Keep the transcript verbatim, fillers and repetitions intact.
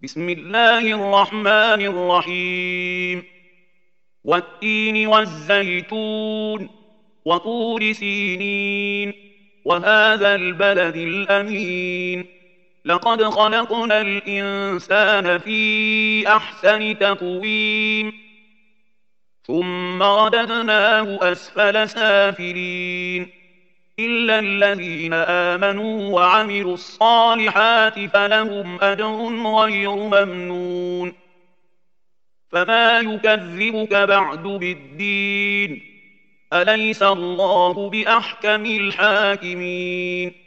بسم الله الرحمن الرحيم. والتين والزيتون وطور سينين وهذا البلد الأمين لقد خلقنا الإنسان في أحسن تقويم ثم رددناه أسفل سافلين إلا الذين آمنوا وعملوا الصالحات فلهم أجر غير ممنون فما يكذبك بعد بالدين أليس الله بأحكم الحاكمين